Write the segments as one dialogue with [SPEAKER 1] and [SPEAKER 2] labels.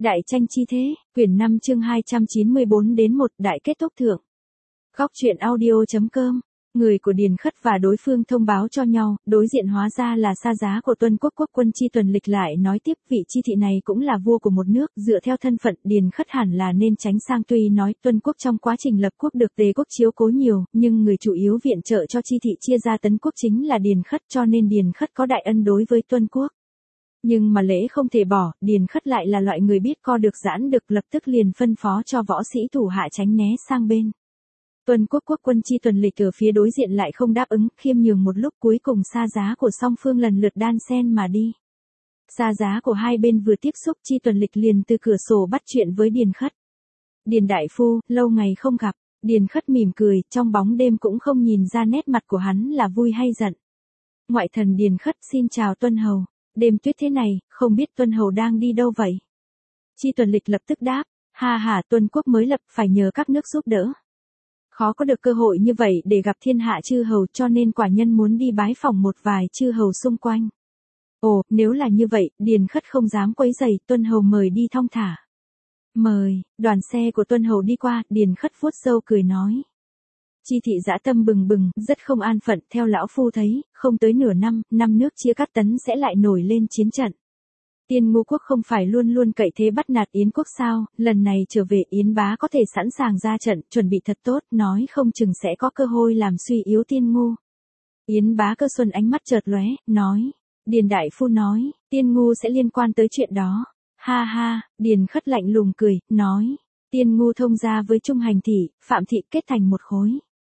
[SPEAKER 1] Đại tranh chi thế, quyển 5 chương 294 đến 1 đại kết thúc thượng. Góc truyện audio.com. Người của Điền Khất và đối phương thông báo cho nhau, đối diện hóa ra là Sa Giá của Tuân Quốc. Quốc quân Chi Tuần Lịch lại nói tiếp, vị Chi thị này cũng là vua của một nước, dựa theo thân phận Điền Khất hẳn là nên tránh sang. Tuy nói Tuân Quốc trong quá trình lập quốc được Tề Quốc chiếu cố nhiều, nhưng người chủ yếu viện trợ cho Chi thị chia ra Tấn Quốc chính là Điền Khất, cho nên Điền Khất có đại ân đối với Tuân Quốc. Nhưng mà lễ không thể bỏ, Điền Khất lại là loại người biết co được giãn được, lập tức liền phân phó cho võ sĩ thủ hạ tránh né sang bên. Tuân Quốc quốc quân Chi Tuần Lịch ở phía đối diện lại không đáp ứng, khiêm nhường một lúc, cuối cùng Sa Giá của song phương lần lượt đan sen mà đi. Sa Giá của hai bên vừa tiếp xúc, Chi Tuần Lịch liền từ cửa sổ bắt chuyện với Điền Khất. Điền đại phu, lâu ngày không gặp. Điền Khất mỉm cười, trong bóng đêm cũng không nhìn ra nét mặt của hắn là vui hay giận. Ngoại thần Điền Khất, xin chào Tuân hầu. Đêm tuyết thế này, không biết Tuân hầu đang đi đâu vậy? Chi Tuần Lịch lập tức đáp, ha, Tuân Quốc mới lập, phải nhờ các nước giúp đỡ. Khó có được cơ hội như vậy để gặp thiên hạ chư hầu, cho nên quả nhân muốn đi bái phỏng một vài chư hầu xung quanh. Ồ, nếu là như vậy, Điền Khất không dám quấy rầy, Tuân hầu mời đi thong thả. Mời. Đoàn xe của Tuân hầu đi qua, Điền Khất vuốt râu cười nói. Chi thị dã tâm bừng bừng, rất không an phận, theo lão phu thấy, không tới nửa năm, năm nước chia cắt Tấn sẽ lại nổi lên chiến trận. Tiên Ngô quốc không phải luôn luôn cậy thế bắt nạt Yến quốc sao, lần này trở về Yến bá có thể sẵn sàng ra trận, chuẩn bị thật tốt, nói không chừng sẽ có cơ hội làm suy yếu Tiên Ngô. Yến bá Cơ Xuân ánh mắt chợt lóe, nói, Điền đại phu nói, Tiên Ngô sẽ liên quan tới chuyện đó. Ha, Điền Khất lạnh lùng cười, nói, Tiên Ngô thông gia với Trung Hành thị, Phạm thị kết thành một khối.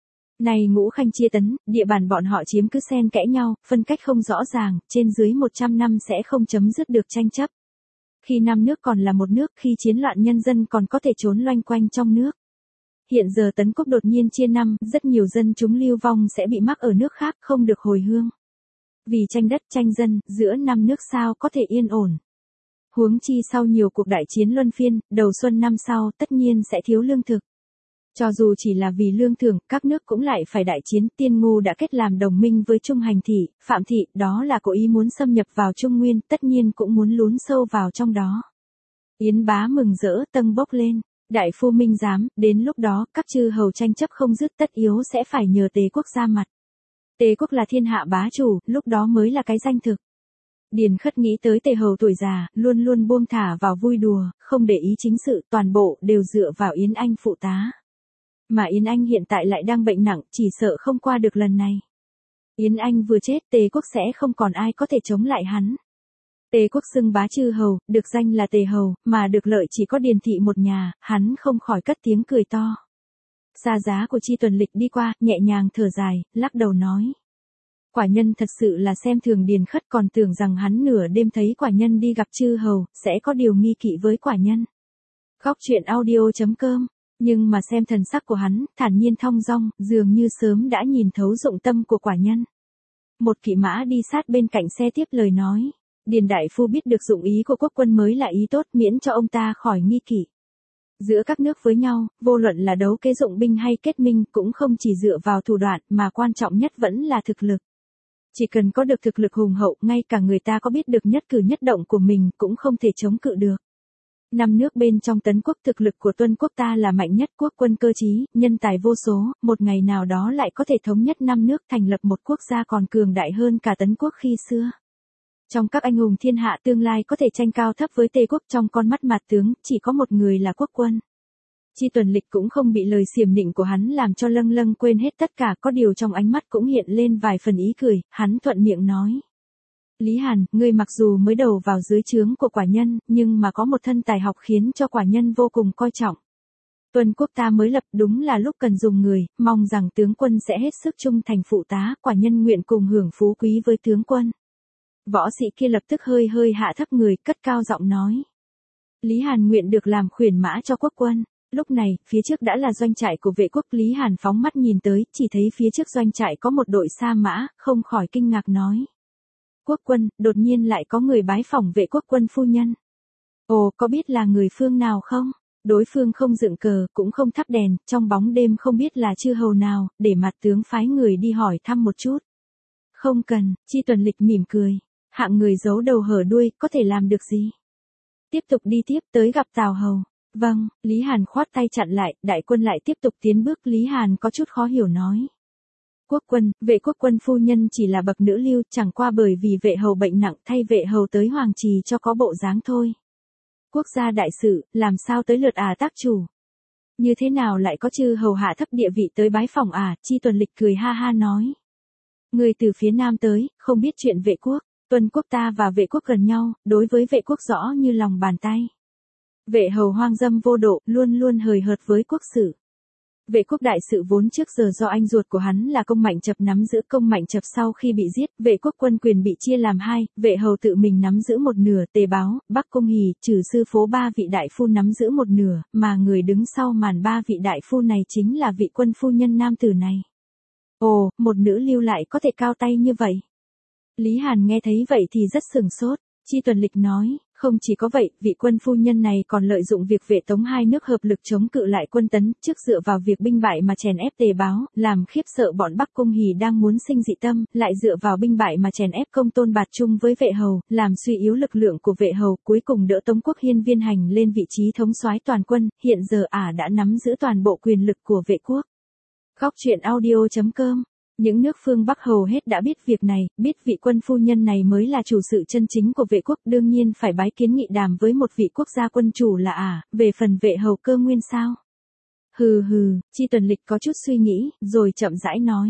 [SPEAKER 1] Này Ngũ Khanh chia Tấn, địa bàn bọn họ chiếm cứ xen kẽ nhau, phân cách không rõ ràng, trên dưới 100 năm sẽ không chấm dứt được tranh chấp. Khi năm nước còn là một nước, khi chiến loạn nhân dân còn có thể trốn loanh quanh trong nước. Hiện giờ Tấn Quốc đột nhiên chia năm, rất nhiều dân chúng lưu vong sẽ bị mắc ở nước khác, không được hồi hương. Vì tranh đất tranh dân, giữa năm nước sao có thể yên ổn. Huống chi sau nhiều cuộc đại chiến luân phiên, đầu xuân năm sau tất nhiên sẽ thiếu lương thực. Cho dù chỉ là vì lương thưởng, các nước cũng lại phải đại chiến. Tiên Ngô đã kết làm đồng minh với Trung Hành thị, Phạm thị, đó là cố ý muốn xâm nhập vào Trung Nguyên, tất nhiên cũng muốn lún sâu vào trong đó. Yến bá mừng rỡ, tâng bốc lên, đại phu minh giám, đến lúc đó, các chư hầu tranh chấp không dứt, tất yếu sẽ phải nhờ Tề Quốc ra mặt. Tề Quốc là thiên hạ bá chủ, lúc đó mới là cái danh thực. Điền Khất nghĩ tới Tề hầu tuổi già, luôn luôn buông thả vào vui đùa, không để ý chính sự, toàn bộ đều dựa vào Yến Anh phụ tá. Mà Yến Anh hiện tại lại đang bệnh nặng, chỉ sợ không qua được lần này. Yến Anh vừa chết, Tề Quốc sẽ không còn ai có thể chống lại hắn. Tề Quốc xưng bá chư hầu, được danh là Tề hầu, mà được lợi chỉ có Điền thị một nhà, hắn không khỏi cất tiếng cười to. Sa Giá của Chi Tuần Lịch đi qua, nhẹ nhàng thở dài, lắc đầu nói. Quả nhân thật sự là xem thường Điền Khất, còn tưởng rằng hắn nửa đêm thấy quả nhân đi gặp chư hầu, sẽ có điều nghi kỵ với quả nhân. Góc truyện audio.com. Nhưng mà xem thần sắc của hắn, thản nhiên thong dong, dường như sớm đã nhìn thấu dụng tâm của quả nhân. Một kỵ mã đi sát bên cạnh xe tiếp lời nói. Điền đại phu biết được dụng ý của quốc quân mới là ý tốt, miễn cho ông ta khỏi nghi kỵ. Giữa các nước với nhau, vô luận là đấu kế dụng binh hay kết minh, cũng không chỉ dựa vào thủ đoạn, mà quan trọng nhất vẫn là thực lực. Chỉ cần có được thực lực hùng hậu, ngay cả người ta có biết được nhất cử nhất động của mình, cũng không thể chống cự được. Năm nước bên trong Tấn Quốc, thực lực của Tuân Quốc ta là mạnh nhất, quốc quân cơ trí, nhân tài vô số, một ngày nào đó lại có thể thống nhất năm nước, thành lập một quốc gia còn cường đại hơn cả Tấn Quốc khi xưa. Trong các anh hùng thiên hạ tương lai có thể tranh cao thấp với Tề Quốc, trong con mắt mạt tướng, chỉ có một người là quốc quân. Chi Tuần Lịch cũng không bị lời xiểm nịnh của hắn làm cho lâng quên hết tất cả, có điều trong ánh mắt cũng hiện lên vài phần ý cười, hắn thuận miệng nói. Lý Hàn, ngươi mặc dù mới đầu vào dưới trướng của quả nhân, nhưng mà có một thân tài học khiến cho quả nhân vô cùng coi trọng. Tuân Quốc ta mới lập, đúng là lúc cần dùng người, mong rằng tướng quân sẽ hết sức trung thành phụ tá, quả nhân nguyện cùng hưởng phú quý với tướng quân. Võ sĩ kia lập tức hơi hạ thấp người, cất cao giọng nói. Lý Hàn nguyện được làm khuyển mã cho quốc quân. Lúc này, phía trước đã là doanh trại của vệ quốc. Lý Hàn phóng mắt nhìn tới, chỉ thấy phía trước doanh trại có một đội sa mã, không khỏi kinh ngạc nói. Quốc quân, đột nhiên lại có người bái phỏng vệ quốc quân phu nhân. Ồ, có biết là người phương nào không? Đối phương không dựng cờ, cũng không thắp đèn, trong bóng đêm không biết là chư hầu nào, để mặt tướng phái người đi hỏi thăm một chút. Không cần, Chi Tuần Lịch mỉm cười. Hạng người giấu đầu hở đuôi, có thể làm được gì? Tiếp tục đi tiếp tới gặp Tào Hầu. Vâng, Lý Hàn khoát tay chặn lại, đại quân lại tiếp tục tiến bước. Lý Hàn có chút khó hiểu nói. Quốc quân, vệ quốc quân phu nhân chỉ là bậc nữ lưu, chẳng qua bởi vì vệ hầu bệnh nặng thay vệ hầu tới hoàng trì cho có bộ dáng thôi. Quốc gia đại sự, làm sao tới lượt tác chủ? Như thế nào lại có chư hầu hạ thấp địa vị tới bái phòng Chi Tuần Lịch cười ha ha nói. Người từ phía nam tới, không biết chuyện vệ quốc, Tuần quốc ta và vệ quốc gần nhau, đối với vệ quốc rõ như lòng bàn tay. Vệ hầu hoang dâm vô độ, luôn luôn hời hợt với quốc sự. Vệ quốc đại sự vốn trước giờ do anh ruột của hắn là Công Mạnh Chập nắm giữ. Công Mạnh Chập sau khi bị giết, vệ quốc quân quyền bị chia làm hai, vệ hầu tự mình nắm giữ một nửa, Tề Báo, Bắc Cung Hỉ, Trừ Sư Phố ba vị đại phu nắm giữ một nửa, mà người đứng sau màn ba vị đại phu này chính là vị quân phu nhân nam tử này. Ồ, một nữ lưu lại có thể cao tay như vậy. Lý Hàn nghe thấy vậy thì rất sửng sốt. Chi Tuần Lịch nói, không chỉ có vậy, vị quân phu nhân này còn lợi dụng việc vệ tống hai nước hợp lực chống cự lại quân Tấn, trước dựa vào việc binh bại mà chèn ép Tề Báo, làm khiếp sợ bọn Bắc Cung Hỉ đang muốn sinh dị tâm, lại dựa vào binh bại mà chèn ép Công Tôn Bạt chung với vệ hầu, làm suy yếu lực lượng của vệ hầu, cuối cùng đỡ Tống Quốc Hiên Viên Hành lên vị trí thống soái toàn quân, hiện giờ đã nắm giữ toàn bộ quyền lực của vệ quốc. Góc truyện audio.com. Những nước phương Bắc hầu hết đã biết việc này, biết vị quân phu nhân này mới là chủ sự chân chính của vệ quốc, đương nhiên phải bái kiến nghị đàm với một vị quốc gia quân chủ là về phần vệ hầu Cơ Nguyên sao? Hừ, Chi Tuần Lịch có chút suy nghĩ, rồi chậm rãi nói.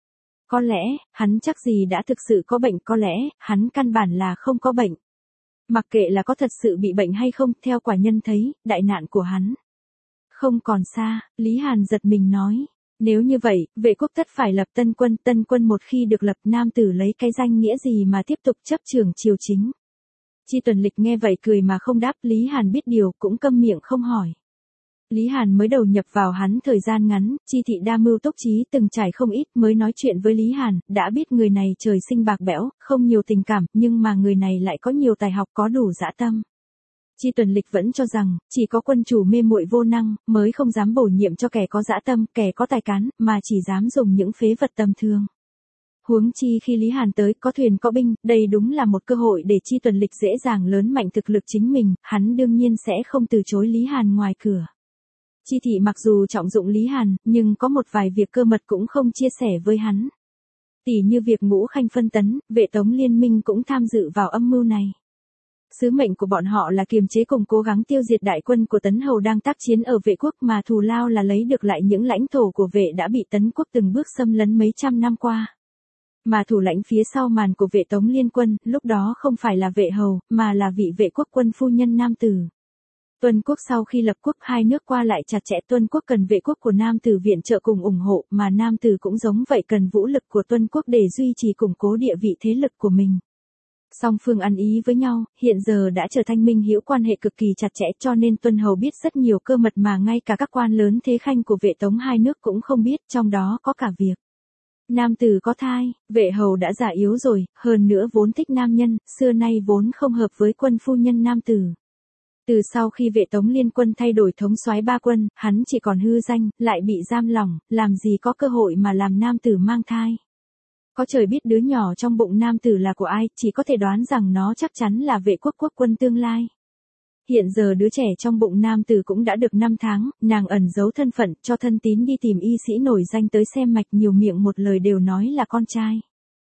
[SPEAKER 1] Có lẽ, hắn chắc gì đã thực sự có bệnh, có lẽ, hắn căn bản là không có bệnh. Mặc kệ là có thật sự bị bệnh hay không, theo quả nhân thấy, đại nạn của hắn không còn xa. Lý Hàn giật mình nói. Nếu như vậy, vệ quốc tất phải lập tân quân một khi được lập, nam tử lấy cái danh nghĩa gì mà tiếp tục chấp trưởng triều chính. Chi Tuần Lịch nghe vậy cười mà không đáp, Lý Hàn biết điều cũng câm miệng không hỏi. Lý Hàn mới đầu nhập vào hắn thời gian ngắn, Chi thị đa mưu túc trí từng trải không ít, mới nói chuyện với Lý Hàn, đã biết người này trời sinh bạc bẽo, không nhiều tình cảm, nhưng mà người này lại có nhiều tài học, có đủ dã tâm. Chi Tuần Lịch vẫn cho rằng, chỉ có quân chủ mê muội vô năng, mới không dám bổ nhiệm cho kẻ có dã tâm, kẻ có tài cán, mà chỉ dám dùng những phế vật tầm thường. Huống chi khi Lý Hàn tới, có thuyền có binh, đây đúng là một cơ hội để Chi Tuần Lịch dễ dàng lớn mạnh thực lực chính mình, hắn đương nhiên sẽ không từ chối Lý Hàn ngoài cửa. Chi thị mặc dù trọng dụng Lý Hàn, nhưng có một vài việc cơ mật cũng không chia sẻ với hắn. Tỉ như việc Ngũ Khanh phân tấn, vệ tống liên minh cũng tham dự vào âm mưu này. Sứ mệnh của bọn họ là kiềm chế cùng cố gắng tiêu diệt đại quân của Tấn Hầu đang tác chiến ở vệ quốc, mà thù lao là lấy được lại những lãnh thổ của vệ đã bị Tấn quốc từng bước xâm lấn mấy trăm năm qua. Mà thủ lãnh phía sau màn của vệ tống liên quân, lúc đó không phải là vệ hầu, mà là vị vệ quốc quân phu nhân nam tử. Tuân quốc sau khi lập quốc, hai nước qua lại chặt chẽ, Tuân quốc cần vệ quốc của nam tử viện trợ cùng ủng hộ, mà nam tử cũng giống vậy, cần vũ lực của Tuân quốc để duy trì củng cố địa vị thế lực của mình. Song phương ăn ý với nhau, hiện giờ đã trở thành minh hữu, quan hệ cực kỳ chặt chẽ, cho nên Tuân hầu biết rất nhiều cơ mật mà ngay cả các quan lớn thế khanh của vệ tống hai nước cũng không biết, trong đó có cả việc nam tử có thai. Vệ hầu đã già yếu rồi, hơn nữa vốn thích nam nhân, xưa nay vốn không hợp với quân phu nhân nam tử. Từ sau khi vệ tống liên quân thay đổi thống soái ba quân, hắn chỉ còn hư danh, lại bị giam lỏng, làm gì có cơ hội mà làm nam tử mang thai. Có trời biết đứa nhỏ trong bụng nam tử là của ai, chỉ có thể đoán rằng nó chắc chắn là vệ quốc quốc quân tương lai. Hiện giờ đứa trẻ trong bụng nam tử cũng đã được 5 tháng, nàng ẩn giấu thân phận, cho thân tín đi tìm y sĩ nổi danh tới xem mạch, nhiều miệng một lời đều nói là con trai.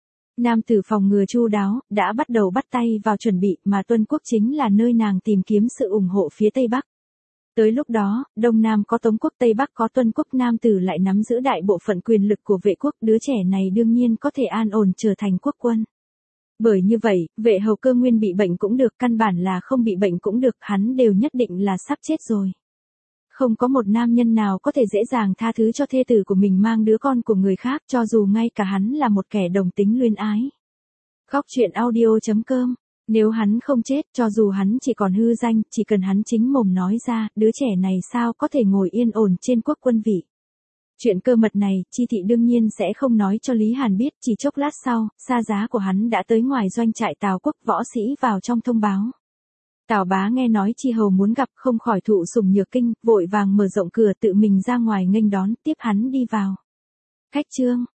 [SPEAKER 1] Nam tử phòng ngừa chu đáo, đã bắt đầu bắt tay vào chuẩn bị, mà Tuân quốc chính là nơi nàng tìm kiếm sự ủng hộ phía Tây Bắc. Tới lúc đó, Đông Nam có Tống quốc, Tây Bắc có Tuân quốc, nam tử lại nắm giữ đại bộ phận quyền lực của vệ quốc, đứa trẻ này đương nhiên có thể an ổn trở thành quốc quân. Bởi như vậy, vệ hầu Cơ Nguyên bị bệnh cũng được, căn bản là không bị bệnh cũng được, hắn đều nhất định là sắp chết rồi. Không có một nam nhân nào có thể dễ dàng tha thứ cho thê tử của mình mang đứa con của người khác, cho dù ngay cả hắn là một kẻ đồng tính luyến ái. Góc truyện audio.com. Nếu hắn không chết, cho dù hắn chỉ còn hư danh, chỉ cần hắn chính mồm nói ra, đứa trẻ này sao có thể ngồi yên ổn trên quốc quân vị. Chuyện cơ mật này, Chi thị đương nhiên sẽ không nói cho Lý Hàn biết, chỉ chốc lát sau, xa giá của hắn đã tới ngoài doanh trại Tào quốc, võ sĩ vào trong thông báo. Tào bá nghe nói Chi hầu muốn gặp, không khỏi thụ sủng nhược kinh, vội vàng mở rộng cửa tự mình ra ngoài nghênh đón, tiếp hắn đi vào. Khách trương,